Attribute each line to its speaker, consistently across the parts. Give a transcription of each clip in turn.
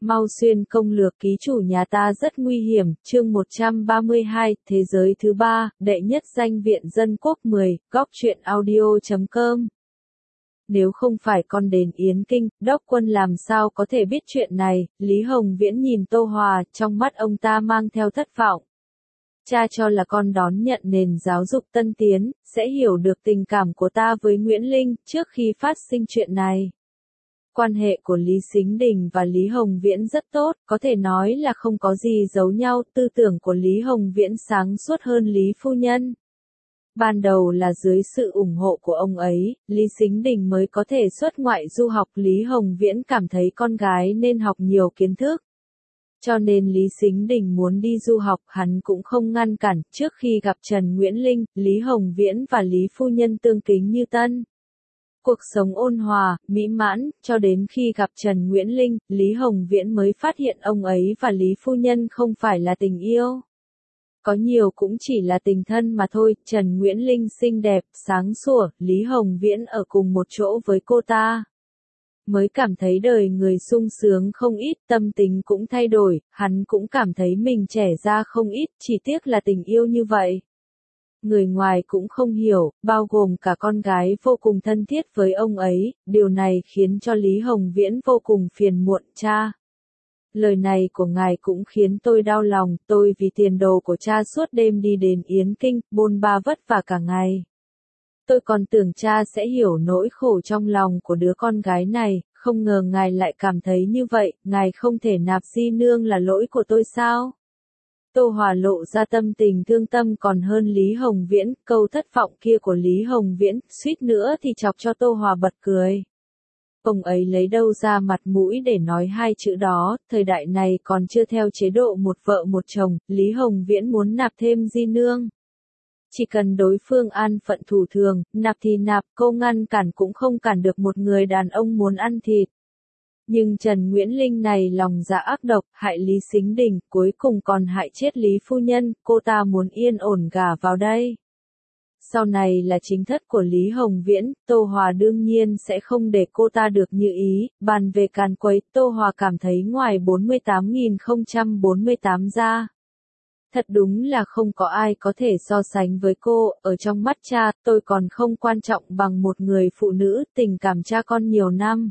Speaker 1: Mau xuyên công lược ký chủ nhà ta rất nguy hiểm, chương 132, thế giới thứ ba, đệ nhất danh viện dân quốc 10, góc truyện audio.com. Nếu không phải con đến Yến Kinh, Đốc Quân làm sao có thể biết chuyện này, Lý Hồng Viễn nhìn Tô Hòa, trong mắt ông ta mang theo thất vọng. Cha cho là con đón nhận nền giáo dục tân tiến, sẽ hiểu được tình cảm của ta với Nguyễn Linh, trước khi phát sinh chuyện này. Quan hệ của Lý Sính Đình và Lý Hồng Viễn rất tốt, có thể nói là không có gì giấu nhau, tư tưởng của Lý Hồng Viễn sáng suốt hơn Lý Phu Nhân. Ban đầu là dưới sự ủng hộ của ông ấy, Lý Sính Đình mới có thể xuất ngoại du học. Lý Hồng Viễn cảm thấy con gái nên học nhiều kiến thức. Cho nên Lý Sính Đình muốn đi du học, hắn cũng không ngăn cản. Trước khi gặp Trần Nguyễn Linh, Lý Hồng Viễn và Lý Phu Nhân tương kính như tân. Cuộc sống ôn hòa, mỹ mãn, cho đến khi gặp Trần Nguyễn Linh, Lý Hồng Viễn mới phát hiện ông ấy và Lý Phu Nhân không phải là tình yêu. Có nhiều cũng chỉ là tình thân mà thôi. Trần Nguyễn Linh xinh đẹp, sáng sủa, Lý Hồng Viễn ở cùng một chỗ với cô ta. Mới cảm thấy đời người sung sướng không ít, tâm tình cũng thay đổi, hắn cũng cảm thấy mình trẻ ra không ít, chỉ tiếc là tình yêu như vậy. Người ngoài cũng không hiểu, bao gồm cả con gái vô cùng thân thiết với ông ấy, điều này khiến cho Lý Hồng Viễn vô cùng phiền muộn. Cha, lời này của ngài cũng khiến tôi đau lòng, tôi vì tiền đồ của cha suốt đêm đi đến Yến Kinh, bôn ba vất vả cả ngày. Tôi còn tưởng cha sẽ hiểu nỗi khổ trong lòng của đứa con gái này, không ngờ ngài lại cảm thấy như vậy, ngài không thể nạp di nương là lỗi của tôi sao? Tô Hòa lộ ra tâm tình thương tâm còn hơn Lý Hồng Viễn, câu thất vọng kia của Lý Hồng Viễn, suýt nữa thì chọc cho Tô Hòa bật cười. Ông ấy lấy đâu ra mặt mũi để nói hai chữ đó, thời đại này còn chưa theo chế độ một vợ một chồng, Lý Hồng Viễn muốn nạp thêm di nương. Chỉ cần đối phương an phận thủ thường, nạp thì nạp, cô ngăn cản cũng không cản được một người đàn ông muốn ăn thịt. Nhưng Trần Nguyễn Linh này lòng dạ ác độc, hại Lý Sính Đình, cuối cùng còn hại chết Lý Phu Nhân, cô ta muốn yên ổn gả vào đây. Sau này là chính thất của Lý Hồng Viễn, Tô Hòa đương nhiên sẽ không để cô ta được như ý, bàn về càn quấy, Tô Hòa cảm thấy ngoài 48.048 ra. Thật đúng là không có ai có thể so sánh với cô, ở trong mắt cha, tôi còn không quan trọng bằng một người phụ nữ, tình cảm cha con nhiều năm.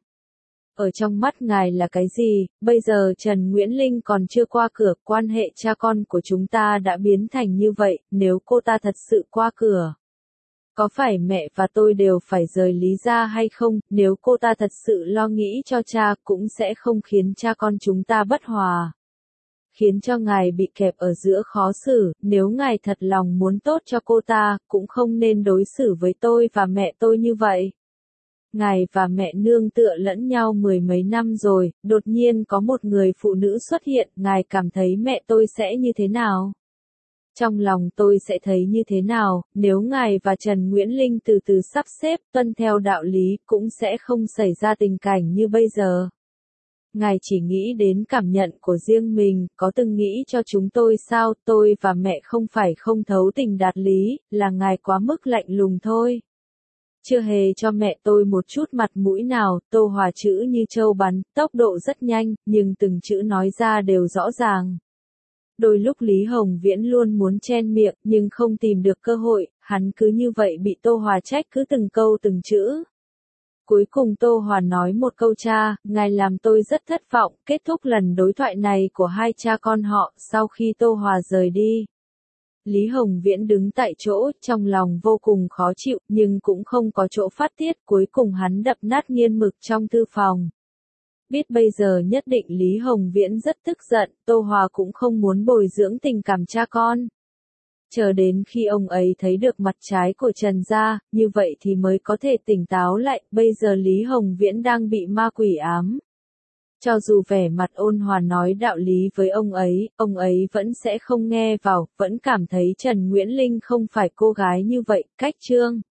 Speaker 1: Ở trong mắt ngài là cái gì, bây giờ Trần Nguyễn Linh còn chưa qua cửa, quan hệ cha con của chúng ta đã biến thành như vậy, nếu cô ta thật sự qua cửa. Có phải mẹ và tôi đều phải rời Lý gia hay không, nếu cô ta thật sự lo nghĩ cho cha cũng sẽ không khiến cha con chúng ta bất hòa. Khiến cho ngài bị kẹp ở giữa khó xử, nếu ngài thật lòng muốn tốt cho cô ta, cũng không nên đối xử với tôi và mẹ tôi như vậy. Ngài và mẹ nương tựa lẫn nhau mười mấy năm rồi, đột nhiên có một người phụ nữ xuất hiện, ngài cảm thấy mẹ tôi sẽ như thế nào? Trong lòng tôi sẽ thấy như thế nào, nếu ngài và Trần Nguyễn Linh từ từ sắp xếp, tuân theo đạo lý, cũng sẽ không xảy ra tình cảnh như bây giờ. Ngài chỉ nghĩ đến cảm nhận của riêng mình, có từng nghĩ cho chúng tôi sao, tôi và mẹ không phải không thấu tình đạt lý, là ngài quá mức lạnh lùng thôi. Chưa hề cho mẹ tôi một chút mặt mũi nào, Tô Hòa chữ như trâu bắn, tốc độ rất nhanh, nhưng từng chữ nói ra đều rõ ràng. Đôi lúc Lý Hồng Viễn luôn muốn chen miệng, nhưng không tìm được cơ hội, hắn cứ như vậy bị Tô Hòa trách cứ từng câu từng chữ. Cuối cùng Tô Hòa nói một câu cha, ngài làm tôi rất thất vọng, kết thúc lần đối thoại này của hai cha con họ, sau khi Tô Hòa rời đi. Lý Hồng Viễn đứng tại chỗ, trong lòng vô cùng khó chịu, nhưng cũng không có chỗ phát tiết, cuối cùng hắn đập nát nghiên mực trong thư phòng. Biết bây giờ nhất định Lý Hồng Viễn rất tức giận, Tô Hòa cũng không muốn bồi dưỡng tình cảm cha con. Chờ đến khi ông ấy thấy được mặt trái của Trần gia, như vậy thì mới có thể tỉnh táo lại, bây giờ Lý Hồng Viễn đang bị ma quỷ ám. Cho dù vẻ mặt ôn hòa nói đạo lý với ông ấy vẫn sẽ không nghe vào, vẫn cảm thấy Trần Nguyễn Linh không phải cô gái như vậy, cách chương.